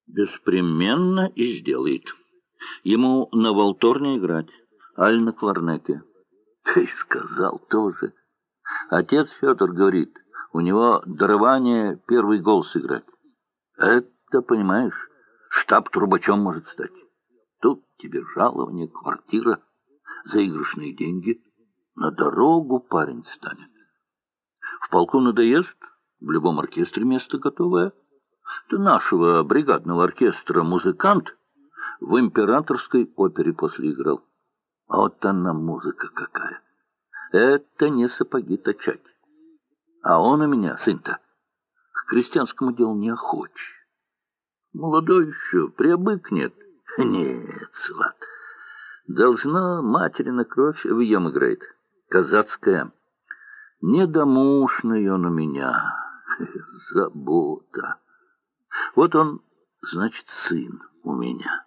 Беспременно и сделает. Ему на валторне играть, аль на кларнете. Ты сказал тоже. Отец Федор говорит, у него дарование первый гол сыграть. Это, понимаешь, штаб трубачом может стать. Тут тебе жалование, квартира, заигрышные деньги. На дорогу парень станет. В полку надоест, в любом оркестре место готовое. Ты нашего бригадного оркестра музыкант в императорской опере после играл. А вот она музыка какая. Это не сапоги точать. А он у меня, сын-то, к крестьянскому делу не охоч. Молодой еще, приобыкнет. Нет, сват, должно материна кровь в ем играет. Казацкая. Недомушный он у меня. Забота. Вот он, значит, сын у меня.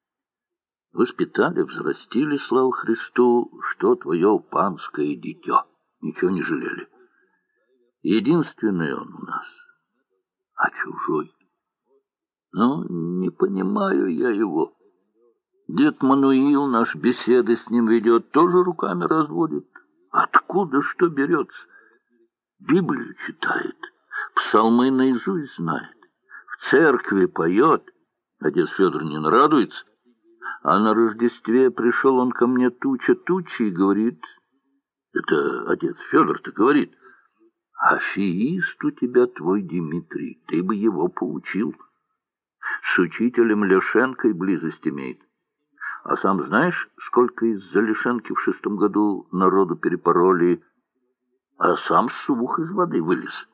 Воспитали, взрастили, слава Христу, что твое панское дитё. Ничего не жалели. Единственный он у нас, а чужой. Ну, не понимаю я его. Дед Мануил наш беседы с ним ведет, тоже руками разводит. Откуда что берется? Библию читает, псалмы наизусть знает, в церкви поет. Отец Федор не нарадуется. А на Рождестве пришел он ко мне туча и говорит, это отец Федор-то говорит, афеист у тебя твой Дмитрий, ты бы его поучил. С учителем Ляшенкой близость имеет. А сам знаешь, сколько из-за Ляшенки в 6 году народу перепороли, а сам сух из воды вылез.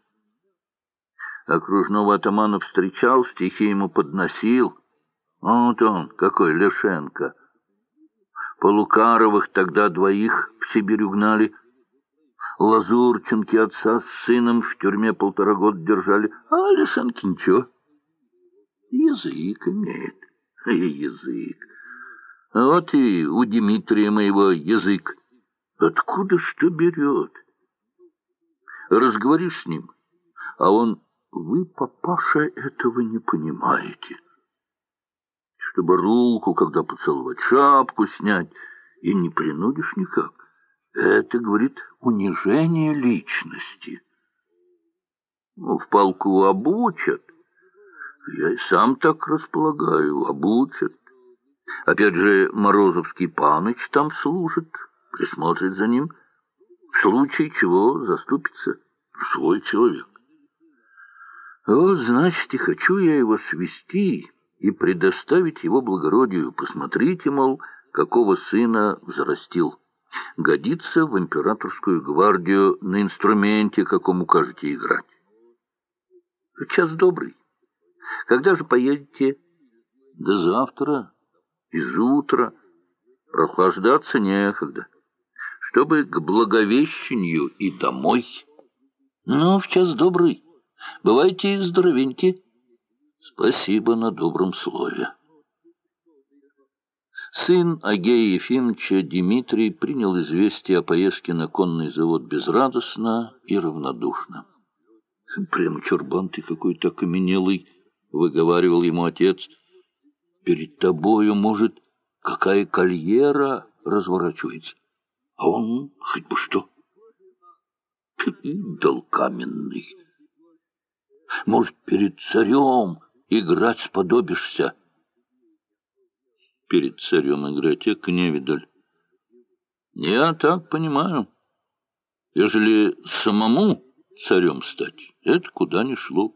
Окружного атамана встречал, стихи ему подносил. Вот он, какой Ляшенко. Полукаровых тогда 2 в Сибирь угнали. Лазурченки отца с сыном в тюрьме 1,5 года держали. А Ляшенки ничего. Язык имеет. И язык. А вот и у Дмитрия моего язык. Откуда что берет? Разговоришь с ним, а он: вы, папаша, этого не понимаете. Чтобы руку, когда поцеловать, шапку снять, и не принудишь никак. Это, говорит, унижение личности. Ну, в полку обучат. Я и сам так располагаю, обучат. Опять же, Морозовский паныч там служит, присмотрит за ним. В случае чего заступится свой человек. Вот, значит, и хочу я его свести и предоставить его благородию. Посмотрите, мол, какого сына взрастил. Годится в императорскую гвардию на инструменте, каком укажете играть. Час добрый. Когда же поедете? До завтра, из утра. Прохлаждаться некогда. Чтобы к Благовещению и домой. Ну, в час добрый. Бывайте здоровеньки. Спасибо на добром слове. Сын Агея Ефимовича Дмитрий принял известие о поездке на конный завод безрадостно и равнодушно. «Прямо чурбан ты какой-то окаменелый», — выговаривал ему отец. «Перед тобою, может, какая карьера разворачивается, а он хоть бы что. Идол каменный. Может, перед царем играть сподобишься?» Перед царем играть, эк невидаль. Я так понимаю. Ежели самому царем стать, это куда ни шло.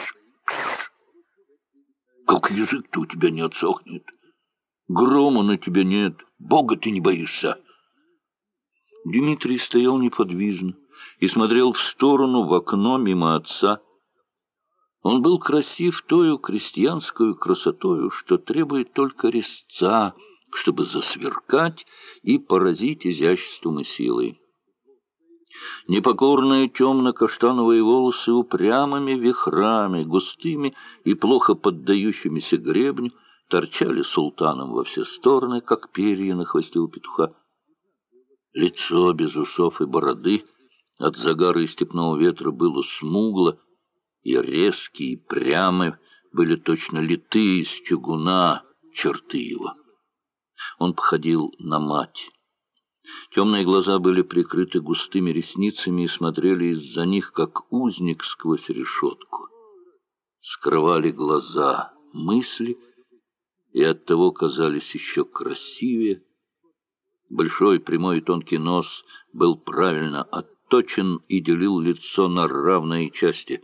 Как язык-то у тебя не отсохнет. Грома на тебя нет, Бога ты не боишься. Дмитрий стоял неподвижно и смотрел в сторону, в окно, мимо отца. Он был красив тою крестьянскую красотою, что требует только резца, чтобы засверкать и поразить изяществом и силой. Непокорные темно-каштановые волосы упрямыми вихрами, густыми и плохо поддающимися гребню, торчали султаном во все стороны, как перья на хвосте у петуха. Лицо без усов и бороды от загара и степного ветра было смугло, и резкий, и прямый, были точно литы из чугуна черты его. Он походил на мать. Темные глаза были прикрыты густыми ресницами и смотрели из-за них, как узник сквозь решетку. Скрывали глаза мысли и оттого казались еще красивее. Большой прямой и тонкий нос был правильно отточен и делил лицо на равные части.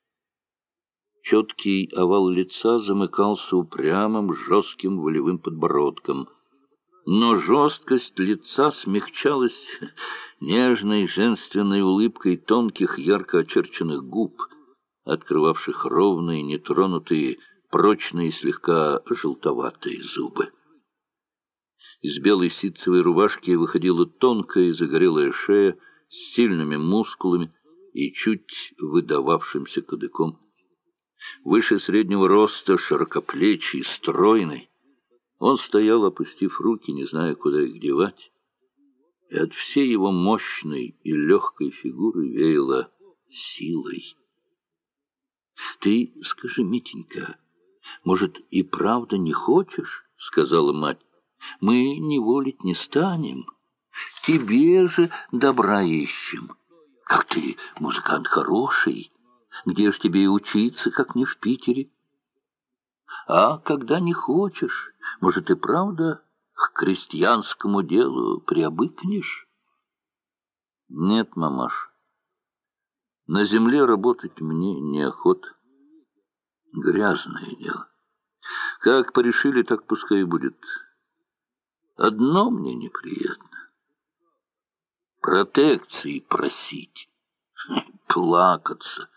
Четкий овал лица замыкался упрямым, жестким волевым подбородком. Но жесткость лица смягчалась нежной женственной улыбкой тонких, ярко очерченных губ, открывавших ровные, нетронутые, прочные, слегка желтоватые зубы. Из белой ситцевой рубашки выходила тонкая загорелая шея с сильными мускулами и чуть выдававшимся кадыком. Выше среднего роста, широкоплечий, стройный, он стоял, опустив руки, не зная, куда их девать, и от всей его мощной и легкой фигуры веяло силой. — Ты скажи, Митенька, может, и правда не хочешь? — сказала мать. — Мы неволить не станем. Тебе же добра ищем. Как ты музыкант хороший, где ж тебе и учиться, как не в Питере? А когда не хочешь, может, и правда к крестьянскому делу приобыкнешь? — Нет, мамаш, на земле работать мне неохота. Грязное дело. Как порешили, так пускай и будет. Одно мне неприятно — протекции просить, плакаться.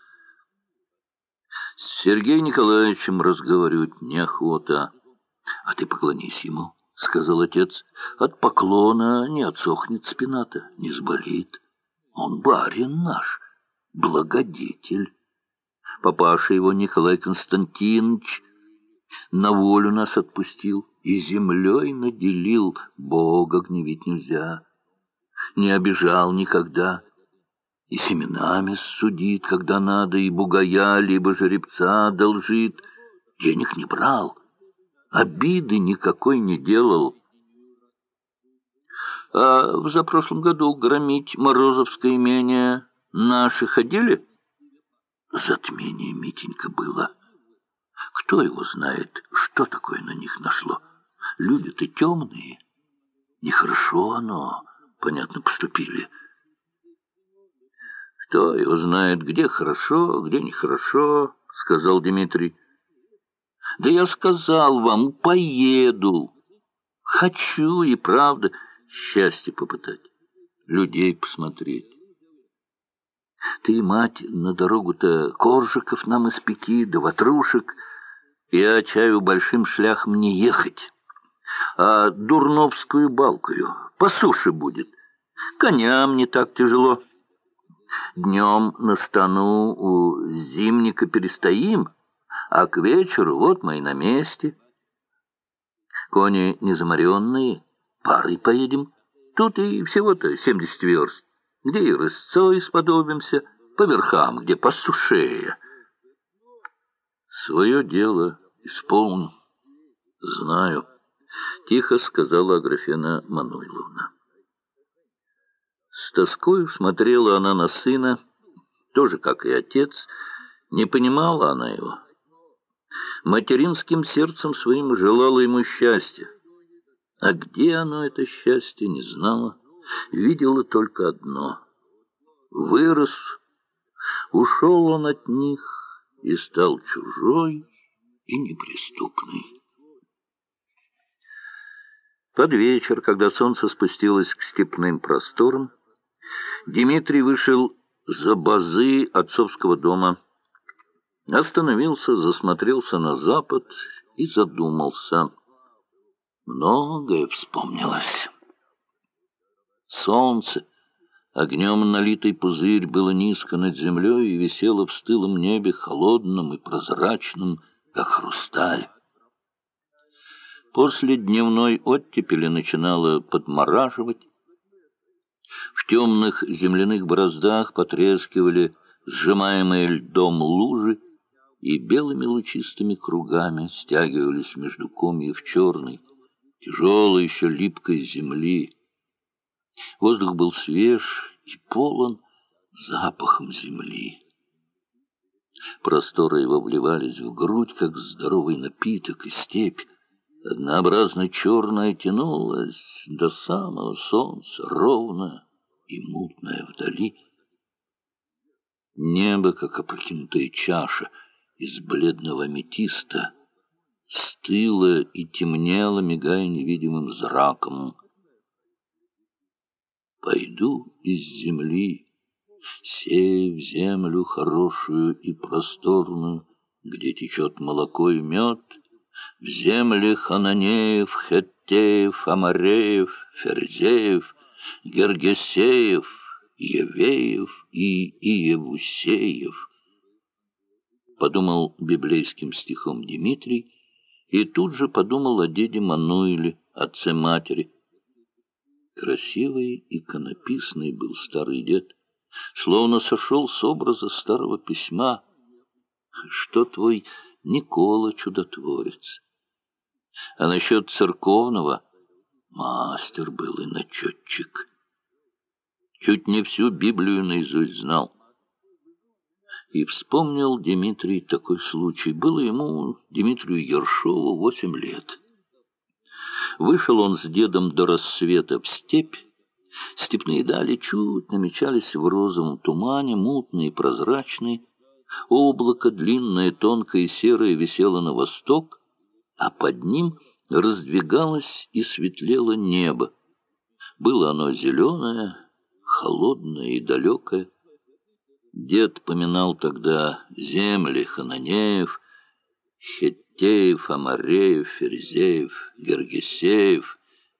С Сергеем Николаевичем разговаривать неохота. — А ты поклонись ему, — сказал отец. — От поклона не отсохнет спина-то, не сболит. Он барин наш, благодетель. Папаша его, Николай Константинович, на волю нас отпустил и землей наделил. Бога гневить нельзя. Не обижал никогда. И семенами судит, когда надо, и бугая, либо жеребца одолжит. Денег не брал, обиды никакой не делал. А в запрошлом году громить Морозовское имение наши ходили? Затмение, Митенька, было. Кто его знает, что такое на них нашло? Люди-то темные. Нехорошо оно, понятно, поступили. Кто его знает, где хорошо, где нехорошо, — сказал Дмитрий. Да я сказал вам, поеду. Хочу и правда счастье попытать, людей посмотреть. Ты, мать, на дорогу-то коржиков нам испеки, да ватрушек. Я чаю большим шляхом не ехать, а Дурновскую балкою по суше будет. Коням не так тяжело. Днем на стану у зимника перестоим, а к вечеру вот мы и на месте. Кони незаморенные, парой поедем. Тут и всего-то 70 верст. Где и рысцой сподобимся, по верхам, где посушее. Свое дело исполню, знаю, — тихо сказала Аграфена Мануйловна. С тоскою смотрела она на сына, тоже, как и отец, не понимала она его. Материнским сердцем своим желала ему счастья. А где оно, это счастье, не знала. Видела только одно. Вырос, ушел он от них и стал чужой и неприступный. Под вечер, когда солнце спустилось к степным просторам, Дмитрий вышел за базы отцовского дома, остановился, засмотрелся на запад и задумался. Многое вспомнилось. Солнце, огнем налитый пузырь, было низко над землей и висело в стылом небе, холодным и прозрачным, как хрусталь. После дневной оттепели начинало подмораживать. В темных земляных бороздах потрескивали сжимаемые льдом лужи. и белыми лучистыми кругами стягивались между комьев черной, тяжелой еще липкой земли. Воздух был свеж и полон запахом земли. Просторы его вливались в грудь, как здоровый напиток, и степь, однообразно черная, тянулась до самого солнца, ровно и мутная вдали. Небо, как опрокинутая чаша из бледного аметиста, стыло и темнело, мигая невидимым зраком. «Пойду из земли, сея в землю хорошую и просторную, где течет молоко и мед, в земле хананеев, хеттеев, амореев, ферзеев, гергесеев, евеев и иевусеев», подумал библейским стихом Дмитрий, и тут же подумал о деде Мануиле, отце матери. Красивый иконописный был старый дед, словно сошел с образа старого письма. Что твой Никола чудотворец? А насчет церковного мастер был и начетчик. Чуть не всю Библию наизусть знал. И вспомнил Дмитрий такой случай. Было ему, Дмитрию Ершову, 8 лет. Вышел он с дедом до рассвета в степь. Степные дали чуть намечались в розовом тумане, мутные и прозрачные. Облако, длинное, тонкое и серое, висело на восток, а под ним раздвигалось и светлело небо. Было оно зеленое, холодное и далекое. Дед поминал тогда земли хананеев, хеттеев, амореев, ферзеев, гергесеев,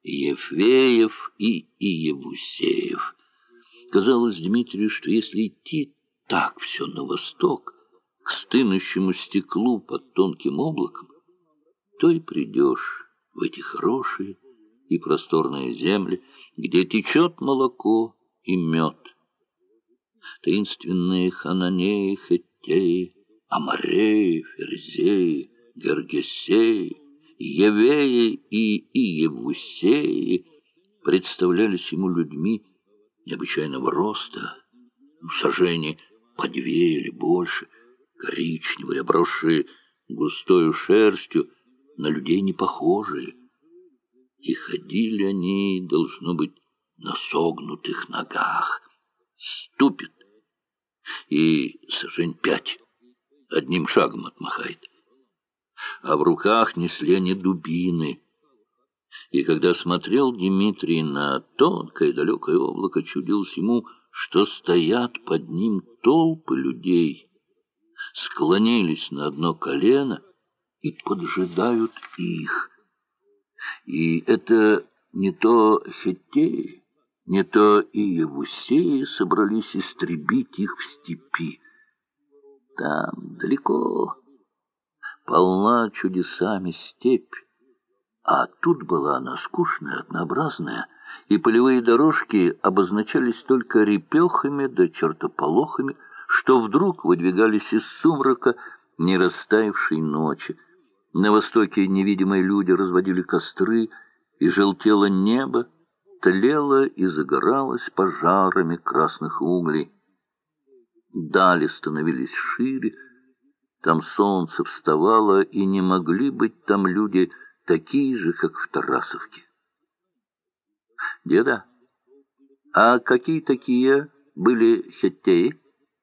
ефеев и иевусеев. Казалось Дмитрию, что если идти так все на восток, к стынущему стеклу под тонким облаком, то и придешь в эти хорошие и просторные земли, где течет молоко и мед. Таинственные хананеи, хеттеи, амореи, ферзеи, гергесеи, евеи и иевусеи представлялись ему людьми необычайного роста, сажени по 2 или больше, коричневые, обросшие густою шерстью, на людей не похожие. И ходили они, должно быть, на согнутых ногах. Ступит, и сажень 5 одним шагом отмахает. А в руках несли они дубины. И когда смотрел Дмитрий на тонкое далекое облако, чудилось ему, что стоят под ним толпы людей, склонились на одно колено и поджидают их. И это не то хеттеи, не то иевусеи собрались истребить их в степи. Там далеко полна чудесами степь, а тут была она скучная, однообразная, и полевые дорожки обозначались только репехами да чертополохами, что вдруг выдвигались из сумрака не растаявшей ночи. На востоке невидимые люди разводили костры, и желтело небо, тлело и загоралось пожарами красных углей. Дали становились шире, там солнце вставало, и не могли быть там люди такие же, как в Тарасовке. Деда, а какие такие были хеттеи?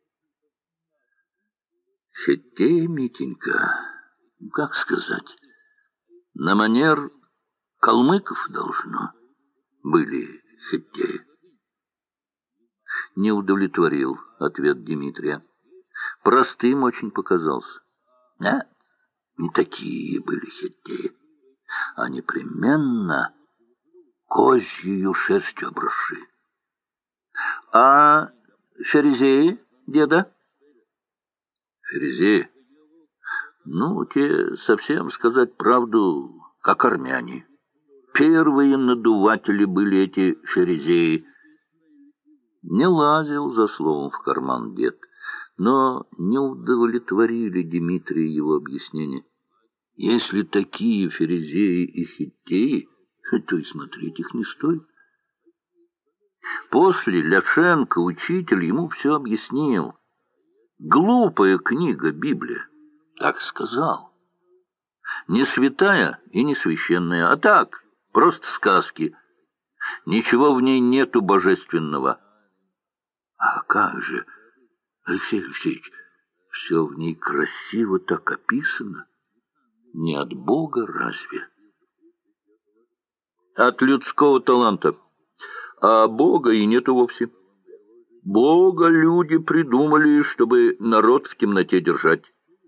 Хеттеи, Митенька, как сказать, на манер калмыков должно были хеттеи. Не удовлетворил ответ Дмитрия. Простым очень показался. Нет, не такие были хеттеи, а непременно козьею шерстью обросшие. А ферзеи, деда? Ферзеи? Ну, те, совсем сказать правду, как армяне. Первые надуватели были эти ферзеи. Не лазил за словом в карман дед. Но не удовлетворили Дмитрия его объяснения. Если такие фарисеи и хиттеи, то и смотреть их не стоит. После Ляшенко, учитель, ему все объяснил. Глупая книга Библия, так сказал. Не святая и не священная, а так, просто сказки. Ничего в ней нету божественного. А как же, Алексей Алексеевич, все в ней красиво так описано. Не от Бога разве? От людского таланта. А Бога и нету вовсе. Бога люди придумали, чтобы народ в темноте держать.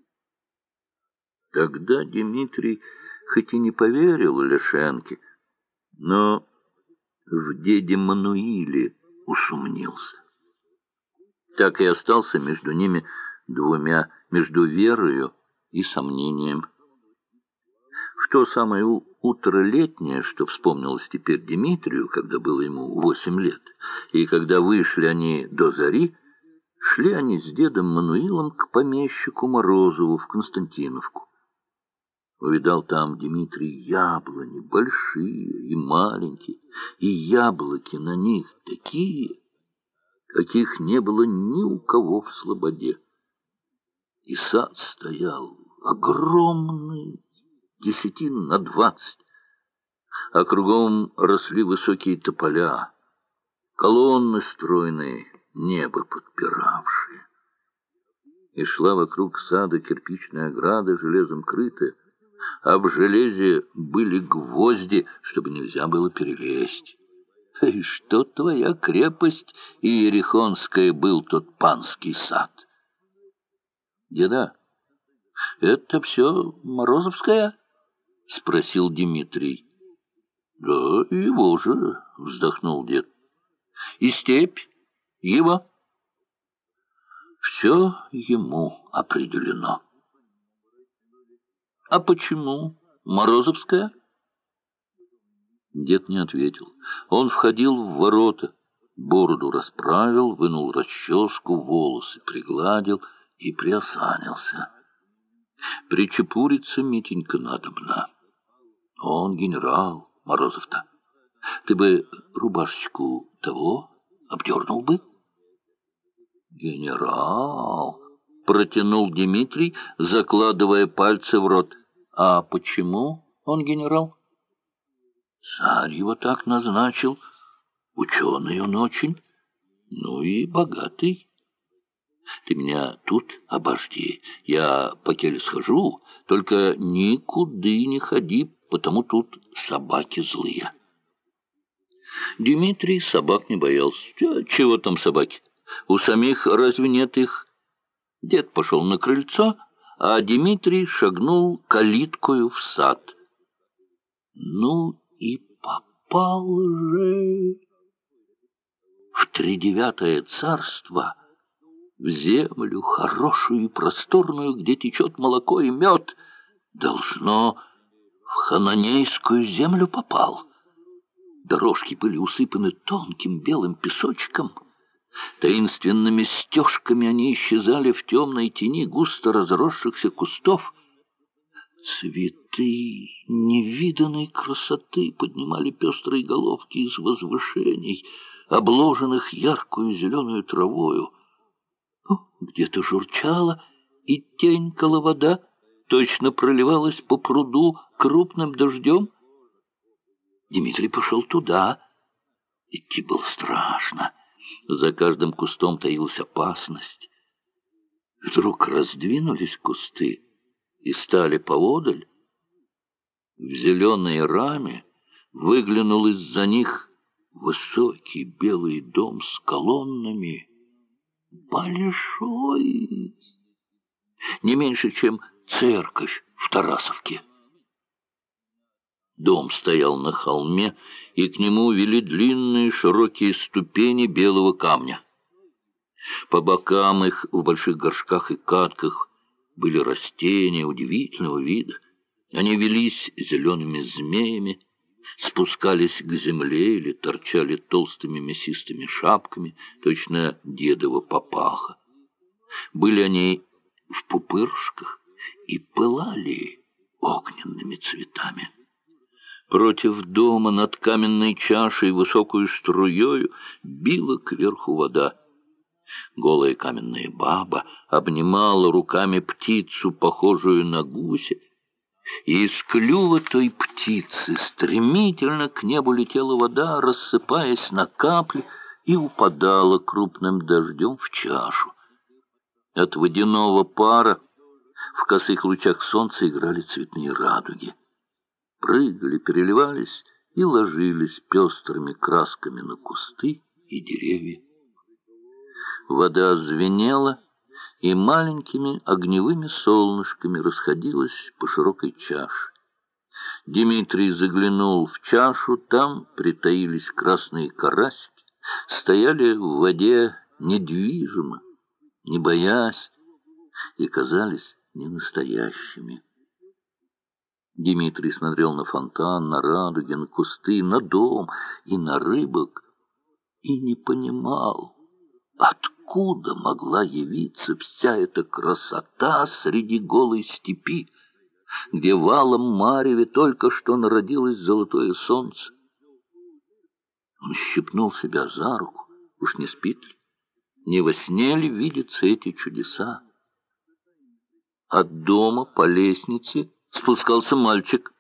Тогда Дмитрий хоть и не поверил Ляшенке, но в деде Мануиле усомнился. Так и остался между ними двумя, между верою и сомнением. В то самое утро летнее, что вспомнилось теперь Дмитрию, когда было ему 8 лет, и когда вышли они до зари, шли они с дедом Мануилом к помещику Морозову в Константиновку. Увидал там Дмитрий яблони, большие и маленькие, и яблоки на них такие, каких не было ни у кого в слободе. И сад стоял огромный, 10 на 20, а кругом росли высокие тополя, колонны стройные, небо подпиравшие. И шла вокруг сада кирпичная ограда, железом крытая, а в железе были гвозди, чтобы нельзя было перелезть. И что твоя крепость Иерихонская был тот панский сад? Деда, это все Морозовская? — спросил Дмитрий. — Да, его же, — вздохнул дед. — И степь его? Все ему определено. — А почему Морозовская? Дед не ответил. Он входил в ворота, бороду расправил, вынул расческу, волосы пригладил и приосанился. Причепуриться Митенька надобно. Он генерал, Морозов-то. Ты бы рубашечку того обдернул бы? Генерал, протянул Дмитрий, закладывая пальцы в рот. А почему он генерал? Царь его так назначил. Ученый он очень, ну и богатый. Ты меня тут обожди, я по келе схожу, только никуда не ходи, потому тут собаки злые. Дмитрий собак не боялся. Чего там собаки? У самих разве нет их? Дед пошел на крыльцо, а Дмитрий шагнул калиткою в сад. Ну и попал же в 39-е царство, в землю хорошую и просторную, где течет молоко и мед. Должно, в хананейскую землю попал. Дорожки были усыпаны тонким белым песочком. Таинственными стежками они исчезали в темной тени густо разросшихся кустов. Цветы невиданной красоты поднимали пестрые головки из возвышений, обложенных яркую зеленую травою. Где-то журчала и тенькала вода, точно проливалась по пруду крупным дождем. Дмитрий пошел туда. Идти было страшно. За каждым кустом таилась опасность. Вдруг раздвинулись кусты и стали поодаль. В зеленой раме выглянул из-за них высокий белый дом с колоннами. Большой, не меньше, чем церковь в Тарасовке. Дом стоял на холме, и к нему вели длинные широкие ступени белого камня. По бокам их в больших горшках и катках были растения удивительного вида. Они велись зелеными змеями, спускались к земле или торчали толстыми мясистыми шапками, точно дедова папаха. Были они в пупырышках и пылали огненными цветами. Против дома над каменной чашей высокую струею била кверху вода. Голая каменная баба обнимала руками птицу, похожую на гуся, и из клюва той птицы стремительно к небу летела вода, рассыпаясь на капли, и упадала крупным дождем в чашу. От водяного пара в косых лучах солнца играли цветные радуги. Прыгали, переливались и ложились пестрыми красками на кусты и деревья. Вода звенела и маленькими огневыми солнышками расходилась по широкой чаше. Дмитрий заглянул в чашу, там притаились красные карасики, стояли в воде недвижимо, не боясь, и казались ненастоящими. Дмитрий смотрел на фонтан, на радуги, на кусты, на дом и на рыбок и не понимал, откуда могла явиться вся эта красота среди голой степи, где в алом мареве только что народилось золотое солнце. Он щипнул себя за руку. Уж не спит ли? Не во сне ли видятся эти чудеса? От дома по лестнице спускался мальчик.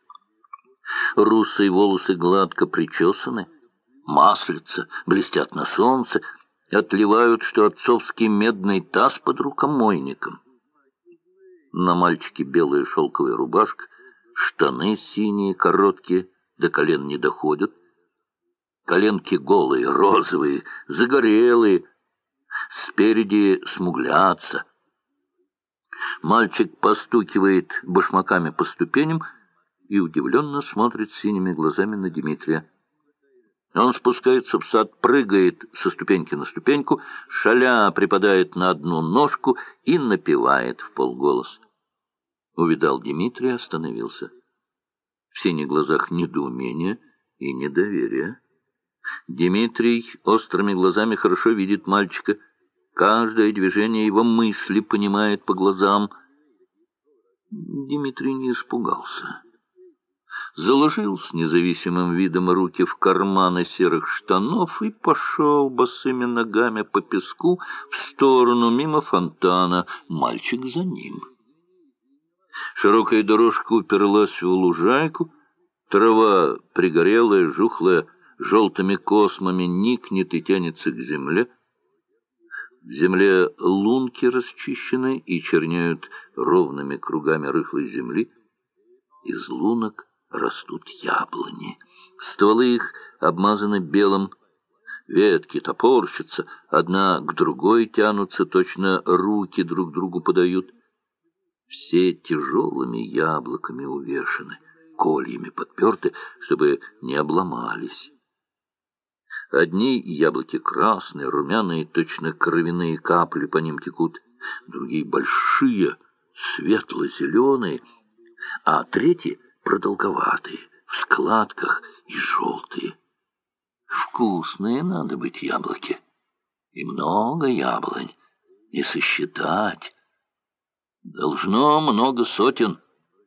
Русые волосы гладко причесаны, маслица блестят на солнце, отливают, что отцовский медный таз под рукомойником. На мальчике белая шелковая рубашка, штаны синие, короткие, до колен не доходят. Коленки голые, розовые, загорелые, спереди смуглятся. Мальчик постукивает башмаками по ступеням и удивленно смотрит синими глазами на Дмитрия. Он спускается в сад, прыгает со ступеньки на ступеньку, шаля припадает на одну ножку и напевает вполголоса. Увидал Дмитрия, остановился. В синих глазах недоумение и недоверие. Дмитрий острыми глазами хорошо видит мальчика. Каждое движение его мысли понимает по глазам. Дмитрий не испугался. Заложил с независимым видом руки в карманы серых штанов и пошел босыми ногами по песку в сторону мимо фонтана. Мальчик за ним. Широкая дорожка уперлась в лужайку. Трава пригорелая, жухлая, желтыми космами никнет и тянется к земле. В земле лунки расчищены и черняют ровными кругами рыхлой земли. Из лунок растут яблони. Стволы их обмазаны белым. Ветки топорщатся, одна к другой тянутся, точно руки друг другу подают. Все тяжелыми яблоками увешаны, кольями подперты, чтобы не обломались. Одни яблоки красные, румяные, точно кровяные капли по ним текут, другие большие, светло-зеленые, а третьи продолговатые, в складках и желтые. Вкусные надо быть яблоки, и много яблонь, не сосчитать. Должно много сотен.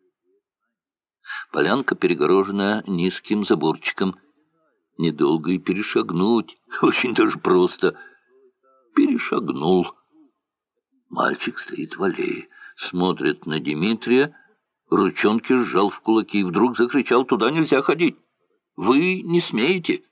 Полянка перегорожена низким заборчиком. Недолго и перешагнуть, очень даже просто. Перешагнул. Мальчик стоит в аллее, смотрит на Дмитрия, ручонки сжал в кулаки и вдруг закричал: «Туда нельзя ходить! Вы не смеете!»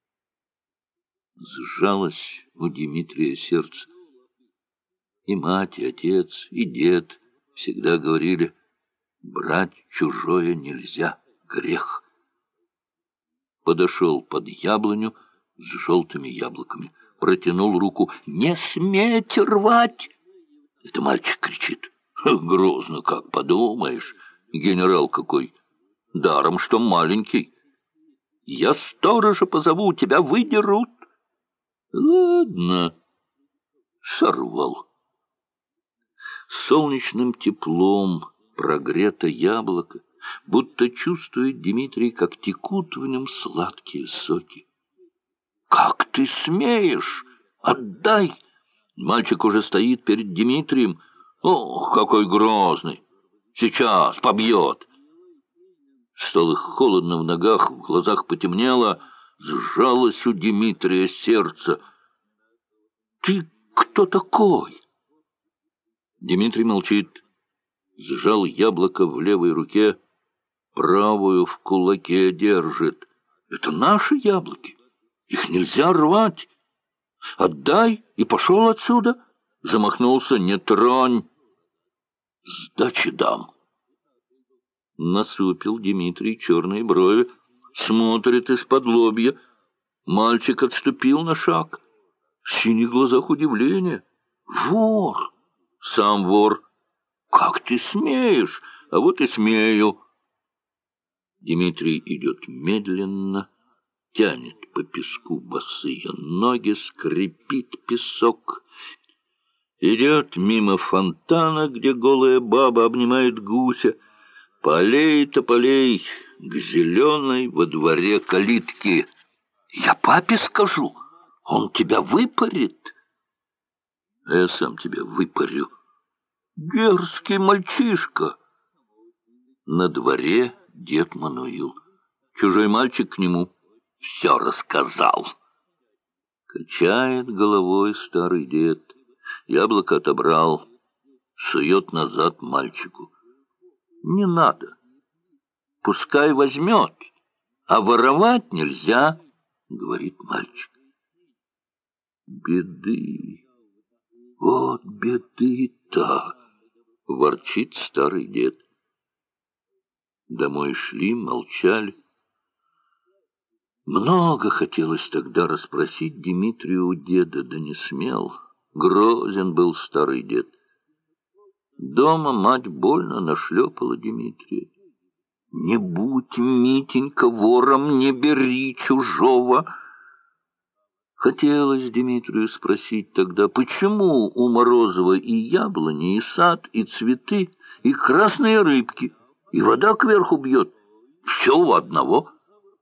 Сжалось у Дмитрия сердце. И мать, и отец, и дед всегда говорили: брать чужое нельзя, грех. Подошел под яблоню с желтыми яблоками, протянул руку. «Не смейте рвать!» Это мальчик кричит. Грозно как, подумаешь, генерал какой, даром что маленький. «Я сторожа позову, тебя выдерут». Ладно, сорвал. Солнечным теплом прогрето яблоко, будто чувствует Дмитрий, как текут в нем сладкие соки. «Как ты смеешь? Отдай!» Мальчик уже стоит перед Дмитрием. Ох, какой грозный! Сейчас побьет! Стало холодно в ногах, в глазах потемнело, сжалось у Дмитрия сердце. «Ты кто такой?» Дмитрий молчит, сжал яблоко в левой руке, правую в кулаке держит. «Это наши яблоки, их нельзя рвать. Отдай!» И пошел отсюда. Замахнулся: «Не тронь! Сдачи дам!» Насупил Дмитрий черные брови, смотрит из-под лобья. Мальчик отступил на шаг. В синих глазах удивление. «Вор! Сам вор! Как ты смеешь? А вот и смею!» Дмитрий идет медленно, тянет по песку босые ноги, скрипит песок. Идет мимо фонтана, где голая баба обнимает гуся. Полей тополей к зеленой во дворе калитки. «Я папе скажу, он тебя выпарит». «Я сам тебя выпарю». «Дерзкий мальчишка». На дворе дед Мануил. Чужой мальчик к нему все рассказал. Качает головой старый дед. Яблоко отобрал, сует назад мальчику. «Не надо. Пускай возьмет, а воровать нельзя», — говорит мальчик. «Беды, вот беды-то», — ворчит старый дед. Домой шли, молчали. Много хотелось тогда расспросить Дмитрию у деда, да не смел. Грозен был старый дед. Дома мать больно нашлепала Дмитрия. «Не будь, Митенька, вором, не бери чужого». Хотелось Дмитрию спросить тогда, почему у Морозова и яблони, и сад, и цветы, и красные рыбки, и вода кверху бьет, все у одного.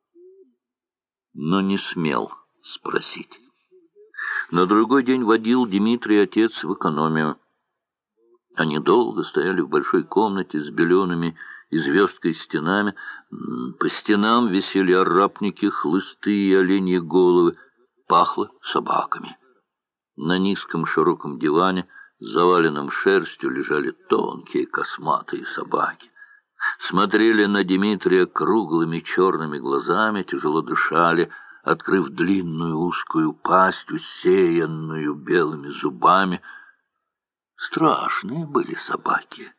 Но не смел спросить. На другой день водил Дмитрий отец в экономию. Они долго стояли в большой комнате с белеными и звездкой стенами. По стенам висели арапники, хлысты и оленьи головы. Пахло собаками. На низком широком диване, заваленном шерстью, лежали тонкие косматые собаки. Смотрели на Дмитрия круглыми черными глазами, тяжело дышали, открыв длинную узкую пасть, усеянную белыми зубами. Страшные были собаки.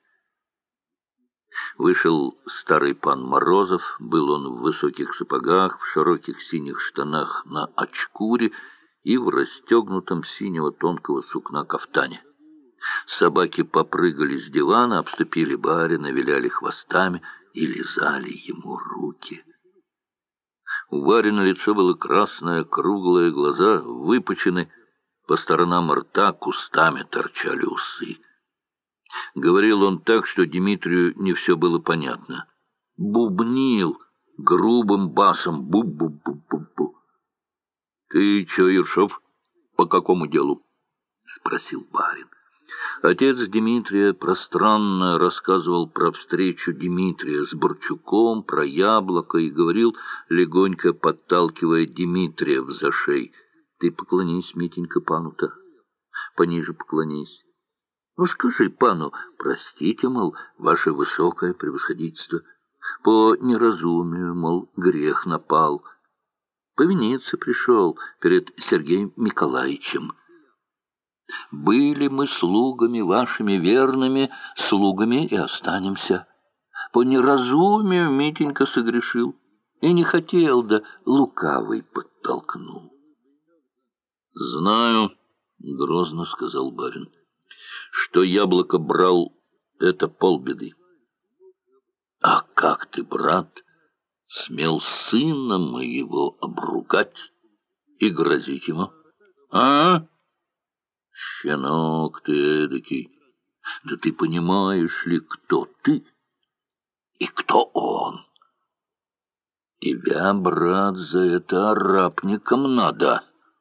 Вышел старый пан Морозов. Был он в высоких сапогах, в широких синих штанах на очкуре и в расстегнутом синего тонкого сукна кафтане. Собаки попрыгали с дивана, обступили барина, виляли хвостами и лизали ему руки. У барина лицо было красное, круглое, глаза выпучены, по сторонам рта кустами торчали усы. Говорил он так, что Дмитрию не все было понятно. Бубнил грубым басом: «Бу-бу-бу-бу-бу». «Ты че, Ершов, по какому делу?» — спросил барин. Отец Дмитрия пространно рассказывал про встречу Дмитрия с Борчуком, про яблоко, и говорил, легонько подталкивая Дмитрия в зашей: «Ты поклонись, Митенька, пану-то, пониже поклонись. Ну, скажи пану: простите, мол, ваше высокое превосходительство, по неразумию, мол, грех напал. Повиниться пришел перед Сергеем Николаевичем. Были мы слугами вашими верными, слугами и останемся. По неразумию Митенька согрешил и не хотел, да лукавый подтолкнул». «Знаю, — грозно сказал барин, — что яблоко брал, это полбеды. А как ты, брат, смел сына моего обругать и грозить ему? А? Щенок ты эдакий! Да ты понимаешь ли, кто ты и кто он? Тебя, брат, за это арапником надо.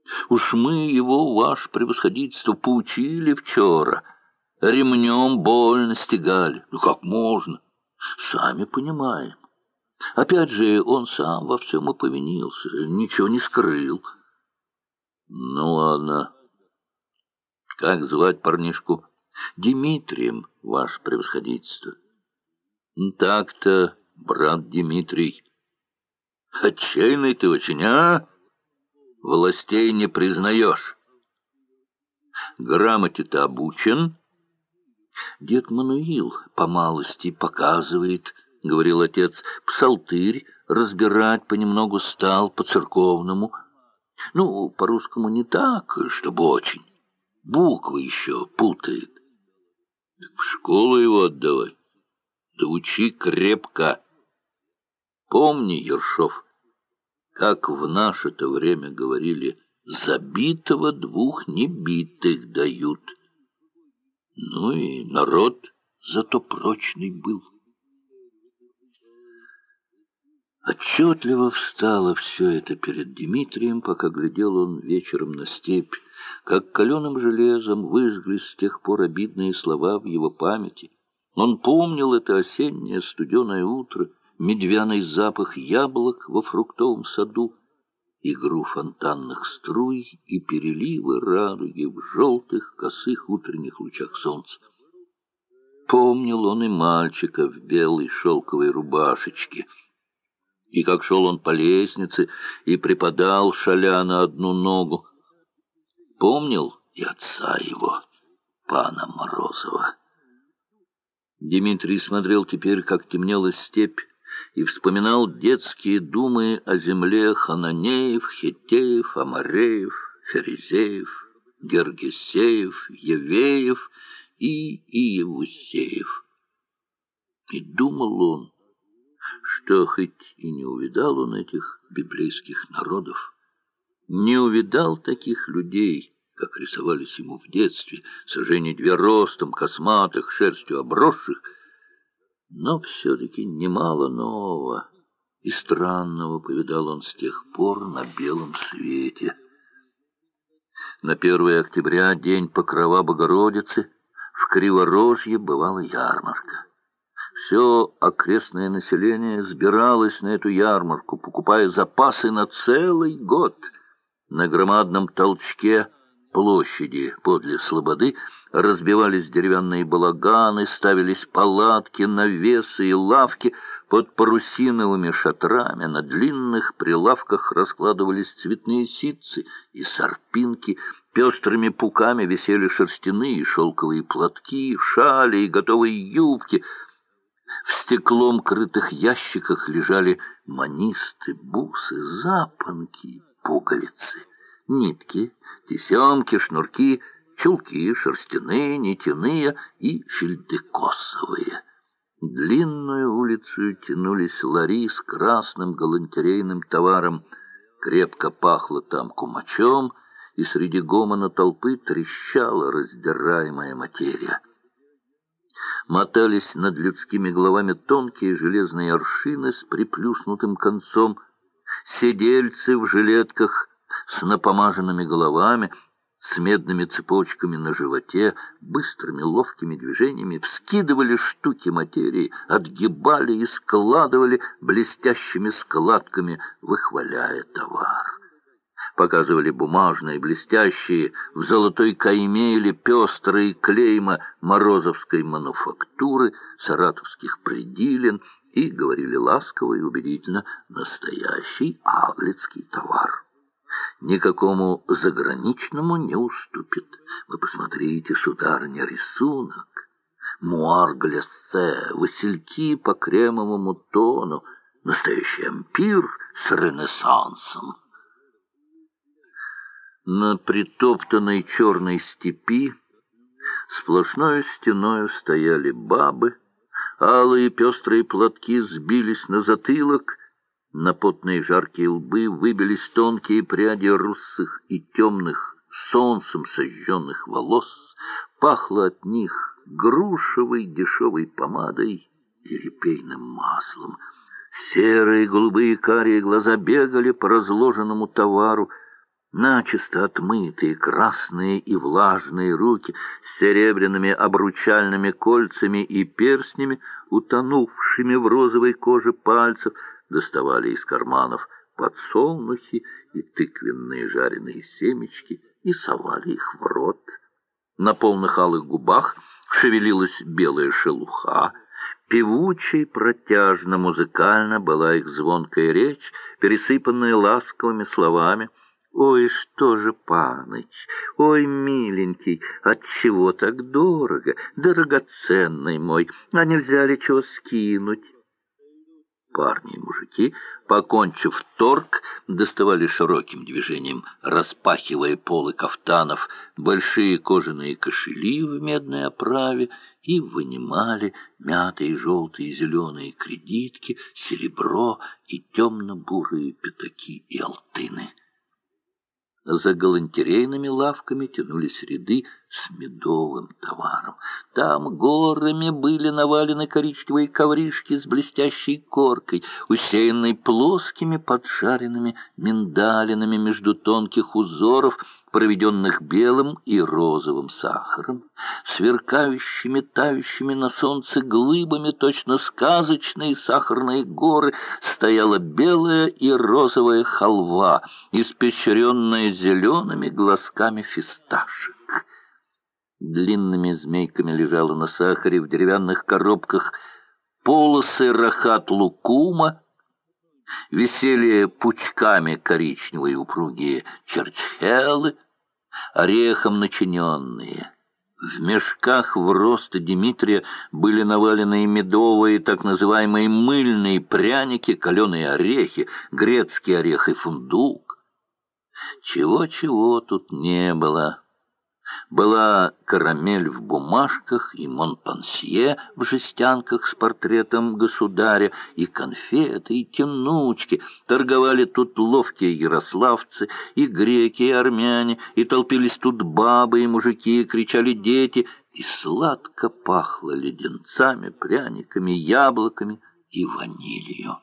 Уж мы его, ваше превосходительство, поучили вчера. Ремнем больно стегали. Ну, как можно? Сами понимаем. Опять же, он сам во всем и повинился, ничего не скрыл. Ну, ладно. Как звать парнишку? Дмитрием, ваше превосходительство. Так-то, брат Дмитрий. Отчаянный ты очень, а? Властей не признаешь. Грамоте-то обучен? Дед Мануил по малости показывает, — говорил отец, — псалтырь разбирать понемногу стал по-церковному. Ну, по-русскому не так, чтобы очень. Буквы еще путает. Так в школу его отдавай. Да учи крепко. Помни, Ершов, как в наше-то время говорили, забитого двух небитых дают. Ну и народ зато прочный был. Отчетливо встало все это перед Дмитрием, пока глядел он вечером на степь, как каленым железом выжгли с тех пор обидные слова в его памяти. Он помнил это осеннее студеное утро, медвяный запах яблок во фруктовом саду, игру фонтанных струй и переливы радуги в желтых косых утренних лучах солнца. Помнил он и мальчика в белой шелковой рубашечке, и как шел он по лестнице и припадал, шаля на одну ногу. Помнил и отца его, пана Морозова. Дмитрий смотрел теперь, как темнела степь, и вспоминал детские думы о земле Хананеев, Хеттеев, Амареев, Ферезеев, Гергесеев, Евеев и Иевусеев. И думал он, что хоть и не увидал он этих библейских народов, не увидал таких людей, как рисовались ему в детстве, сажени две ростом, косматых, шерстью обросших, но все-таки немало нового и странного повидал он с тех пор на белом свете. На 1 октября, день Покрова Богородицы, в Криворожье бывала ярмарка. Все окрестное население сбиралось на эту ярмарку, покупая запасы на целый год. На громадном толчке площади подле слободы разбивались деревянные балаганы, ставились палатки, навесы и лавки. Под парусиновыми шатрами на длинных прилавках раскладывались цветные ситцы и сорпинки, пестрыми пуками висели шерстяные и шелковые платки, шали и готовые юбки. В стеклом крытых ящиках лежали манисты, бусы, запонки, пуговицы, нитки, тесемки, шнурки, чулки шерстяные, нитяные и фельдекосовые. Длинную улицу тянулись лари с красным галантерейным товаром. Крепко пахло там кумачом, и среди гомона толпы трещала раздираемая материя. Мотались над людскими головами тонкие железные аршины с приплюснутым концом. Сидельцы в жилетках с напомаженными головами, с медными цепочками на животе, быстрыми ловкими движениями вскидывали штуки материи, отгибали и складывали блестящими складками, выхваляя товар. Показывали бумажные, блестящие, в золотой кайме или пестрые клейма морозовской мануфактуры, саратовских предилен, и говорили ласково и убедительно: настоящий аглицкий товар. Никакому заграничному не уступит. Вы посмотрите, сударыня, рисунок. Муар-гляссе, васильки по кремовому тону. Настоящий ампир с ренессансом. На притоптанной черной степи сплошной стеною стояли бабы, алые пестрые платки сбились на затылок, на потные жаркие лбы выбились тонкие пряди русых и темных, солнцем сожженных волос, пахло от них грушевой дешевой помадой и репейным маслом. Серые, голубые, карие глаза бегали по разложенному товару. Начисто отмытые красные и влажные руки с серебряными обручальными кольцами и перстнями, утонувшими в розовой коже пальцев, доставали из карманов подсолнухи и тыквенные жареные семечки и совали их в рот. На полных алых губах шевелилась белая шелуха. Певучей, протяжно-музыкально была их звонкая речь, пересыпанная ласковыми словами. «Ой, что же, паныч, ой, миленький, отчего так дорого, драгоценный мой, а нельзя ли чего скинуть?» Парни и мужики, покончив торг, доставали широким движением, распахивая полы кафтанов, большие кожаные кошели в медной оправе и вынимали мятые желтые и зеленые кредитки, серебро и темно-бурые пятаки и алтыны. За галантерейными лавками тянулись ряды с медовым товаром. Там горами были навалены коричневые ковришки с блестящей коркой, усеянной плоскими поджаренными миндалинами между тонких узоров, проведенных белым и розовым сахаром, сверкающими, тающими на солнце глыбами, точно сказочные сахарные горы, стояла белая и розовая халва, испещренная зелеными глазками фисташек. Длинными змейками лежала на сахаре в деревянных коробках полосы рахат-лукума, висели пучками коричневые упругие черчхелы, орехом начиненные. В мешках в рост Дмитрия были навалены медовые, так называемые мыльные пряники, каленые орехи, грецкий орех и фундук. Чего-чего тут не было. Была карамель в бумажках и монпансье в жестянках с портретом государя, и конфеты, и тянучки. Торговали тут ловкие ярославцы, и греки, и армяне, и толпились тут бабы и мужики, и кричали дети, и сладко пахло леденцами, пряниками, яблоками и ванилью.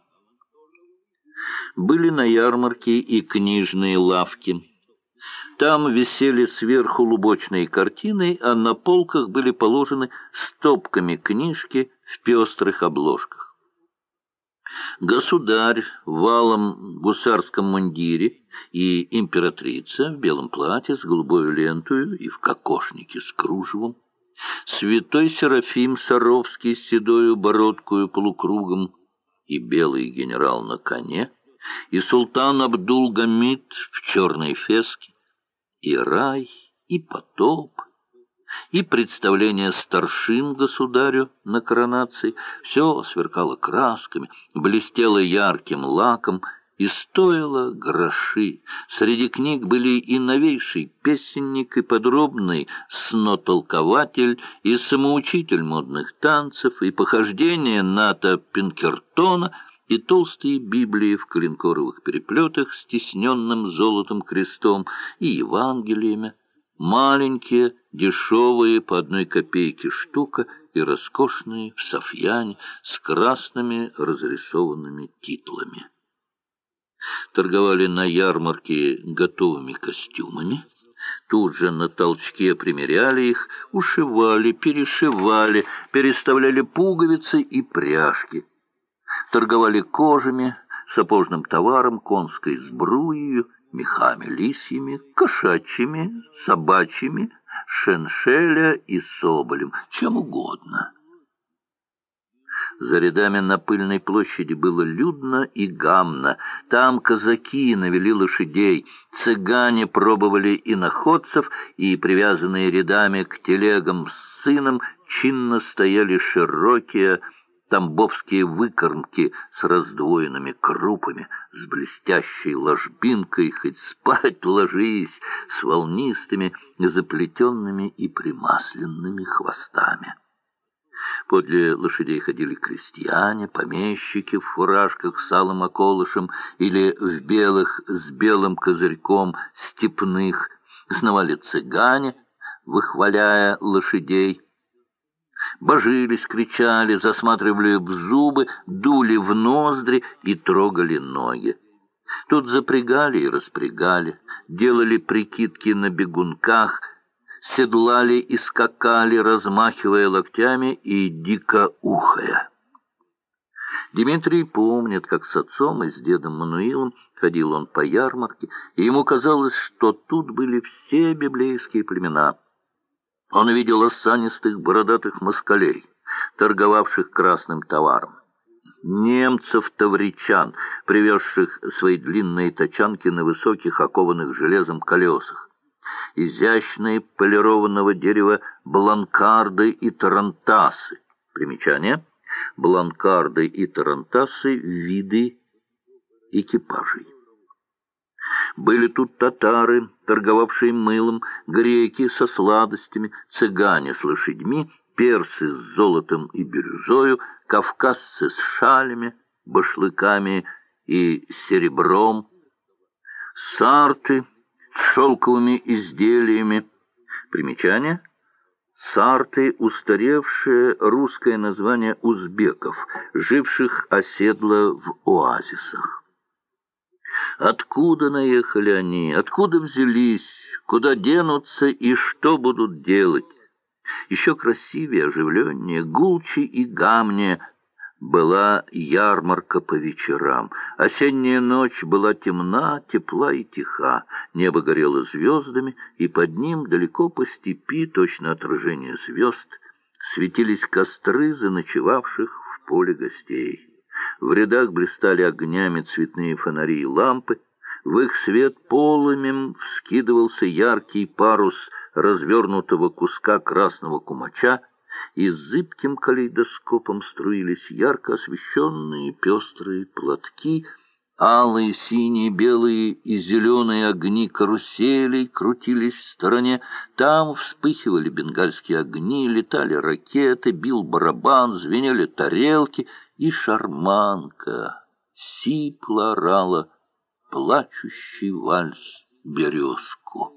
Были на ярмарке и книжные лавки. Там висели сверху лубочные картины, а на полках были положены стопками книжки в пестрых обложках. Государь в валом гусарском мундире и императрица в белом платье с голубой лентою и в кокошнике с кружевом, святой Серафим Саровский с седою бородкою полукругом и белый генерал на коне, и султан Абдул-Гамид в черной феске, и рай, и потоп, и представление старшин государю на коронации. Все сверкало красками, блестело ярким лаком и стоило гроши. Среди книг были и новейший песенник, и подробный снотолкователь, и самоучитель модных танцев, и похождения Ната Пинкертона, и толстые Библии в коленкоровых переплетах с тисненным золотом крестом, и Евангелиями, маленькие, дешевые по 1 копейке штука, и роскошные в софьяне с красными разрисованными титлами. Торговали на ярмарке готовыми костюмами. Тут же на толчке примеряли их, ушивали, перешивали, переставляли пуговицы и пряжки. Торговали кожами, сапожным товаром, конской сбруей, мехами лисьими, кошачьими, собачьими, шеншеля и соболем, чем угодно. За рядами на Пыльной площади было людно и гамно. Там казаки навели лошадей, цыгане пробовали иноходцев, и, привязанные рядами к телегам с сыном, чинно стояли широкие тамбовские выкормки с раздвоенными крупами, с блестящей ложбинкой, хоть спать ложись, с волнистыми, заплетенными и примасленными хвостами. Подле лошадей ходили крестьяне, помещики в фуражках с алым околышем или в белых с белым козырьком степных, сновали цыгане, выхваляя лошадей. Божились, кричали, засматривали в зубы, дули в ноздри и трогали ноги. Тут запрягали и распрягали, делали прикидки на бегунках, седлали и скакали, размахивая локтями и дико ухая. Дмитрий помнит, как с отцом и с дедом Мануилом ходил он по ярмарке, и ему казалось, что тут были все библейские племена. Он видел осанистых бородатых москалей, торговавших красным товаром, немцев-тавричан, привезших свои длинные тачанки на высоких, окованных железом колесах, изящные полированного дерева бланкарды и тарантасы. Примечание: бланкарды и тарантасы — виды экипажей. Были тут татары, торговавшие мылом, греки со сладостями, цыгане с лошадьми, персы с золотом и бирюзою, кавказцы с шалями, башлыками и серебром, сарты с шелковыми изделиями. Примечание: сарты — устаревшее русское название узбеков, живших оседло в оазисах. Откуда наехали они, откуда взялись, куда денутся и что будут делать? Еще красивее, оживленнее, гулче и гамнее была ярмарка по вечерам. Осенняя ночь была темна, тепла и тиха, небо горело звездами, и под ним, далеко по степи, точно отражение звезд, светились костры заночевавших в поле гостей. В рядах блистали огнями цветные фонари и лампы, в их свет полымем вскидывался яркий парус развернутого куска красного кумача, и зыбким калейдоскопом струились ярко освещенные пестрые платки, алые, синие, белые и зеленые огни каруселей крутились в стороне, там вспыхивали бенгальские огни, летали ракеты, бил барабан, звенели тарелки, и шарманка сипло орала плачущий вальс березку.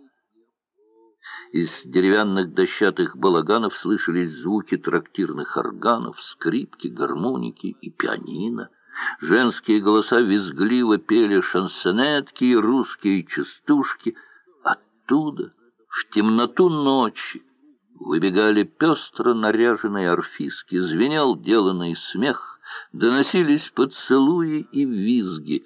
Из деревянных дощатых балаганов слышались звуки трактирных органов, скрипки, гармоники и пианино. Женские голоса визгливо пели шансонетки и русские частушки. Оттуда, в темноту ночи, выбегали пестро наряженные орфистки, звенел деланный смех, доносились поцелуи и визги.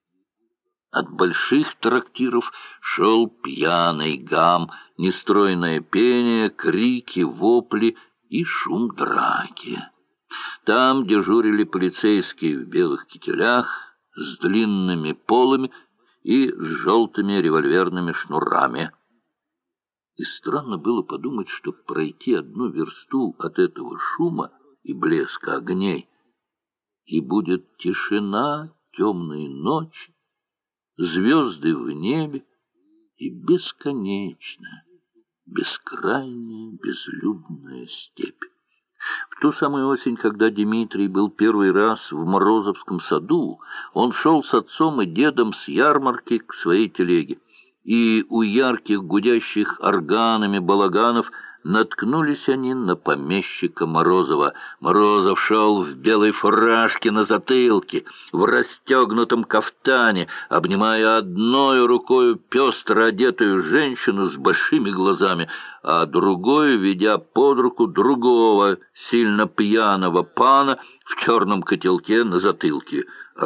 От больших трактиров шел пьяный гам, нестройное пение, крики, вопли и шум драки. Там дежурили полицейские в белых кителях с длинными полами и с желтыми револьверными шнурами. И странно было подумать, что пройти 1 версту от этого шума и блеска огней, и будет тишина темной ночи, звезды в небе и бесконечная, бескрайняя, безлюдная степь. В ту самую осень, когда Дмитрий был первый раз в Морозовском саду, он шел с отцом и дедом с ярмарки к своей телеге, и у ярких гудящих органами балаганов наткнулись они на помещика Морозова. Морозов шел в белой фуражке на затылке, в расстегнутом кафтане, обнимая одной рукой пестро одетую женщину с большими глазами, а другой ведя под руку другого, сильно пьяного пана в черном котелке на затылке.